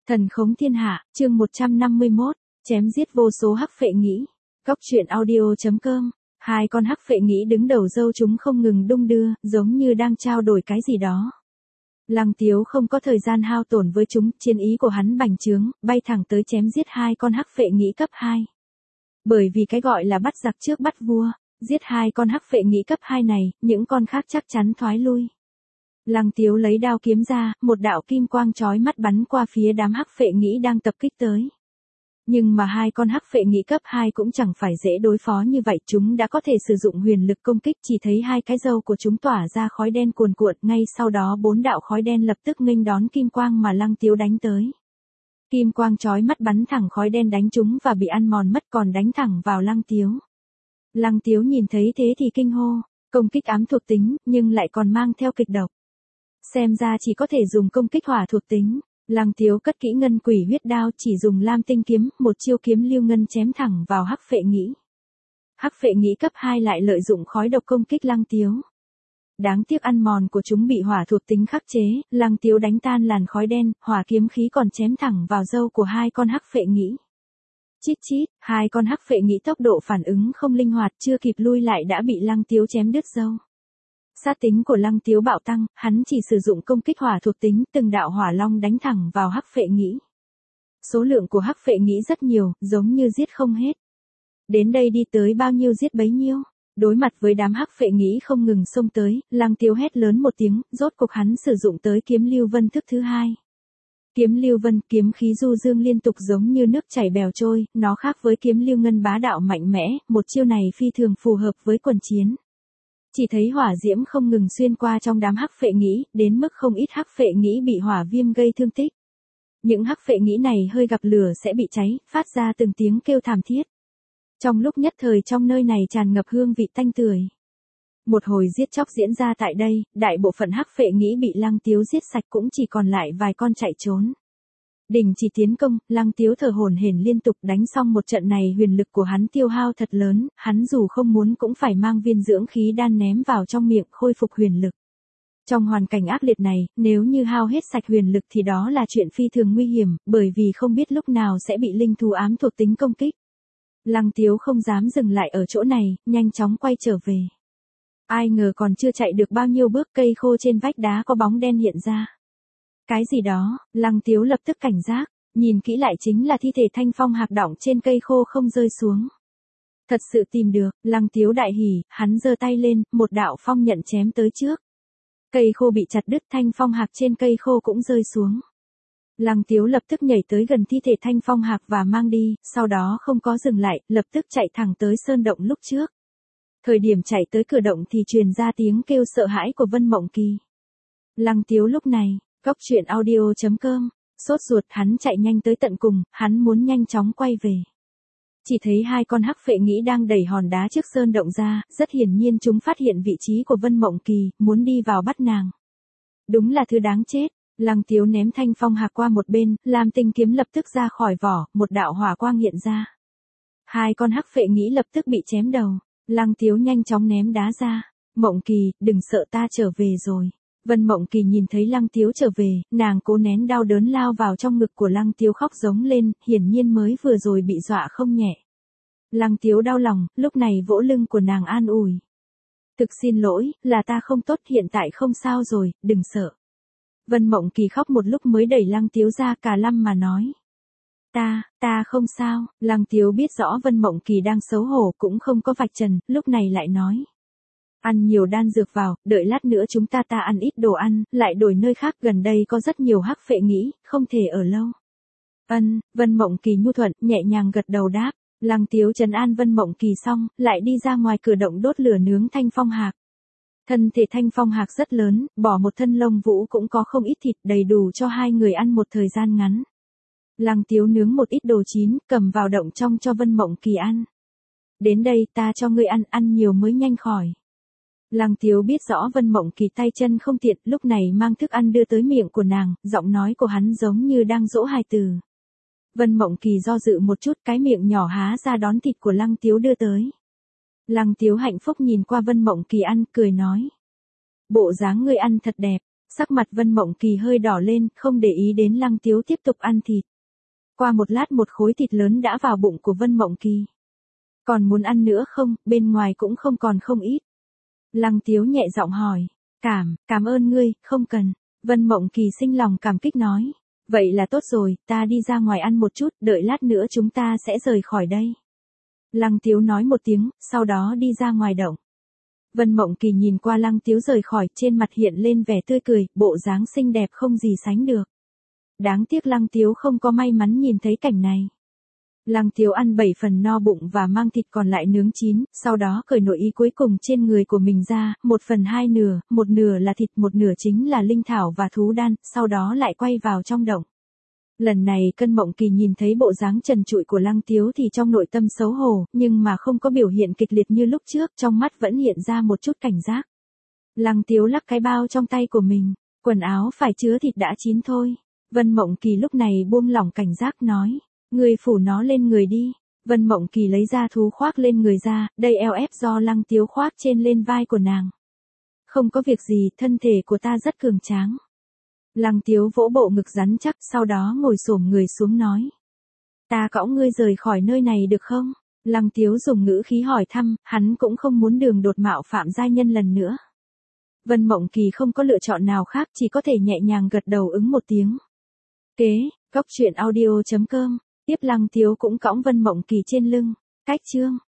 Thần khống thiên hạ, chương 151, chém giết vô số hắc phệ nghĩ. Góc truyện audio.com. Hai con hắc phệ nghĩ đứng đầu dâu chúng không ngừng đung đưa, giống như đang trao đổi cái gì đó. Lăng Tiếu không có thời gian hao tổn với chúng, chiến ý của hắn bành trướng, bay thẳng tới chém giết hai con hắc phệ nghĩ cấp 2. Bởi vì cái gọi là bắt giặc trước bắt vua, giết hai con hắc phệ nghĩ cấp 2 này, những con khác chắc chắn thoái lui. Lăng Tiếu lấy đao kiếm ra, một đạo kim quang chói mắt bắn qua phía đám hắc phệ nghĩ đang tập kích tới. Nhưng mà hai con hắc phệ nghĩ cấp 2 cũng chẳng phải dễ đối phó như vậy, chúng đã có thể sử dụng huyền lực công kích, chỉ thấy hai cái râu của chúng tỏa ra khói đen cuồn cuộn, ngay sau đó 4 đạo khói đen lập tức nghênh đón kim quang mà Lăng Tiếu đánh tới. Kim quang chói mắt bắn thẳng khói đen đánh chúng và bị ăn mòn mất, còn đánh thẳng vào Lăng Tiếu. Lăng Tiếu nhìn thấy thế thì kinh hô, công kích ám thuộc tính, nhưng lại còn mang theo kịch độc. Xem ra chỉ có thể dùng công kích hỏa thuộc tính. Lăng Tiếu cất kỹ ngân quỷ huyết đao, chỉ dùng lam tinh kiếm, một chiêu kiếm lưu ngân chém thẳng vào hắc phệ nghĩ. Hắc phệ nghĩ cấp 2 lại lợi dụng khói độc công kích Lăng Tiếu. Đáng tiếc ăn mòn của chúng bị hỏa thuộc tính khắc chế, Lăng Tiếu đánh tan làn khói đen, hỏa kiếm khí còn chém thẳng vào râu của hai con hắc phệ nghĩ. Chít chít, hai con hắc phệ nghĩ tốc độ phản ứng không linh hoạt, chưa kịp lui lại đã bị Lăng Tiếu chém đứt râu. Sát tính của Lăng Tiếu bạo tăng, hắn chỉ sử dụng công kích hỏa thuộc tính, từng đạo hỏa long đánh thẳng vào hắc phệ nghĩ. Số lượng của hắc phệ nghĩ rất nhiều, giống như giết không hết. Đến đây đi tới bao nhiêu giết bấy nhiêu. Đối mặt với đám hắc phệ nghĩ không ngừng xông tới, Lăng Tiếu hét lớn một tiếng, rốt cục hắn sử dụng tới kiếm lưu vân thức thứ 2. Kiếm lưu vân, kiếm khí du dương liên tục giống như nước chảy bèo trôi, nó khác với kiếm lưu ngân bá đạo mạnh mẽ, một chiêu này phi thường phù hợp với quần chiến. Chỉ thấy hỏa diễm không ngừng xuyên qua trong đám hắc phệ nghĩ, đến mức không ít hắc phệ nghĩ bị hỏa viêm gây thương tích. Những hắc phệ nghĩ này hơi gặp lửa sẽ bị cháy, phát ra từng tiếng kêu thảm thiết. Trong lúc nhất thời trong nơi này tràn ngập hương vị tanh tưởi. Một hồi giết chóc diễn ra tại đây, đại bộ phận hắc phệ nghĩ bị Lăng Tiếu giết sạch, cũng chỉ còn lại vài con chạy trốn. Đình chỉ tiến công, Lăng Tiếu thở hổn hển liên tục, đánh xong một trận này huyền lực của hắn tiêu hao thật lớn, hắn dù không muốn cũng phải mang viên dưỡng khí đan ném vào trong miệng khôi phục huyền lực. Trong hoàn cảnh ác liệt này, nếu như hao hết sạch huyền lực thì đó là chuyện phi thường nguy hiểm, bởi vì không biết lúc nào sẽ bị linh thú ám thuộc tính công kích. Lăng Tiếu không dám dừng lại ở chỗ này, nhanh chóng quay trở về. Ai ngờ còn chưa chạy được bao nhiêu bước, cây khô trên vách đá có bóng đen hiện ra. Cái gì đó, Lăng Tiếu lập tức cảnh giác, nhìn kỹ lại chính là thi thể Thanh Phong Hạc đọng trên cây khô không rơi xuống. Thật sự tìm được, Lăng Tiếu đại hỉ, hắn giơ tay lên, một đạo phong nhận chém tới trước. Cây khô bị chặt đứt, Thanh Phong Hạc trên cây khô cũng rơi xuống. Lăng Tiếu lập tức nhảy tới gần thi thể Thanh Phong Hạc và mang đi, sau đó không có dừng lại, lập tức chạy thẳng tới sơn động lúc trước. Thời điểm chạy tới cửa động thì truyền ra tiếng kêu sợ hãi của Vân Mộng Kỳ. Lăng Tiếu lúc này, góc truyện audio.com, sốt ruột, hắn chạy nhanh tới tận cùng, hắn muốn nhanh chóng quay về. Chỉ thấy hai con hắc phệ nghĩ đang đẩy hòn đá trước sơn động ra, rất hiển nhiên chúng phát hiện vị trí của Vân Mộng Kỳ, muốn đi vào bắt nàng. Đúng là thứ đáng chết. Lăng Tiếu ném Thanh Phong Hạc qua một bên, làm tinh kiếm lập tức ra khỏi vỏ, một đạo hỏa quang hiện ra. Hai con hắc phệ nghĩ lập tức bị chém đầu. Lăng Tiếu nhanh chóng ném đá ra. Mộng Kỳ, đừng sợ, ta trở về rồi. Vân Mộng Kỳ nhìn thấy Lăng Tiếu trở về, nàng cố nén đau đớn lao vào trong ngực của Lăng Tiếu khóc giống lên, hiển nhiên mới vừa rồi bị dọa không nhẹ. Lăng Tiếu đau lòng, lúc này vỗ lưng của nàng an ủi. Thực xin lỗi, là ta không tốt, hiện tại không sao rồi, đừng sợ. Vân Mộng Kỳ khóc một lúc mới đẩy Lăng Tiếu ra, cả lâm mà nói. Ta không sao. Lăng Tiếu biết rõ Vân Mộng Kỳ đang xấu hổ, cũng không có vạch trần, lúc này lại nói. Ăn nhiều đan dược vào, đợi lát nữa chúng ta ăn ít đồ ăn, lại đổi nơi khác, gần đây có rất nhiều hắc phệ nghĩ, không thể ở lâu. Vân Mộng Kỳ nhu thuận, nhẹ nhàng gật đầu đáp. Lăng Tiếu trấn an Vân Mộng Kỳ xong, lại đi ra ngoài cửa động đốt lửa nướng Thanh Phong Hạc. Thân thể Thanh Phong Hạc rất lớn, bỏ một thân lông vũ cũng có không ít thịt, đầy đủ cho hai người ăn một thời gian ngắn. Lăng Tiếu nướng một ít đồ chín, cầm vào động trong cho Vân Mộng Kỳ ăn. Đến đây, ta cho ngươi ăn nhiều mới nhanh khỏi. Lăng Tiếu biết rõ Vân Mộng Kỳ tay chân không tiện, lúc này mang thức ăn đưa tới miệng của nàng, giọng nói của hắn giống như đang dỗ hài từ. Vân Mộng Kỳ do dự một chút, cái miệng nhỏ há ra đón thịt của Lăng Tiếu đưa tới. Lăng Tiếu hạnh phúc nhìn qua Vân Mộng Kỳ ăn, cười nói. Bộ dáng ngươi ăn thật đẹp, Sắc mặt Vân Mộng Kỳ hơi đỏ lên, không để ý đến Lăng Tiếu tiếp tục ăn thịt. Qua một lát một khối thịt lớn đã vào bụng của Vân Mộng Kỳ. Còn muốn ăn nữa không, bên ngoài cũng không còn không ít. Lăng Tiếu nhẹ giọng hỏi. Cảm ơn ngươi, không cần. Vân Mộng Kỳ sinh lòng cảm kích nói. Vậy là tốt rồi, ta đi ra ngoài ăn một chút, đợi lát nữa chúng ta sẽ rời khỏi đây. Lăng Tiếu nói một tiếng, sau đó đi ra ngoài động. Vân Mộng Kỳ nhìn qua Lăng Tiếu rời khỏi, trên mặt hiện lên vẻ tươi cười, bộ dáng xinh đẹp không gì sánh được. Đáng tiếc Lăng Tiếu không có may mắn nhìn thấy cảnh này. Lăng Tiếu ăn 7 phần no bụng và mang thịt còn lại nướng chín, sau đó cởi nội y cuối cùng trên người của mình ra, 1/2 nửa, một nửa là thịt, một nửa chính là linh thảo và thú đan, sau đó lại quay vào trong động. Lần này Vân Mộng Kỳ nhìn thấy bộ dáng trần trụi của Lăng Tiếu thì trong nội tâm xấu hổ, nhưng mà không có biểu hiện kịch liệt như lúc trước, trong mắt vẫn hiện ra một chút cảnh giác. Lăng Tiếu lắc cái bao trong tay của mình, quần áo phải chứa thịt đã chín thôi. Vân Mộng Kỳ lúc này buông lỏng cảnh giác nói, người phủ nó lên người đi. Vân Mộng Kỳ lấy ra thú khoác lên người ra, đây eo ép do Lăng Tiếu khoác trên lên vai của nàng. Không có việc gì, thân thể của ta rất cường tráng. Lăng Tiếu vỗ bộ ngực rắn chắc, sau đó ngồi xổm người xuống nói. Ta cõng ngươi rời khỏi nơi này được không? Lăng Tiếu dùng ngữ khí hỏi thăm, hắn cũng không muốn đường đột mạo phạm giai nhân lần nữa. Vân Mộng Kỳ không có lựa chọn nào khác, chỉ có thể nhẹ nhàng gật đầu ứng một tiếng. Kế, cóc truyện audio.com, tiếp Lăng Tiếu cũng cõng Vân Mộng Kỳ trên lưng. Cách chương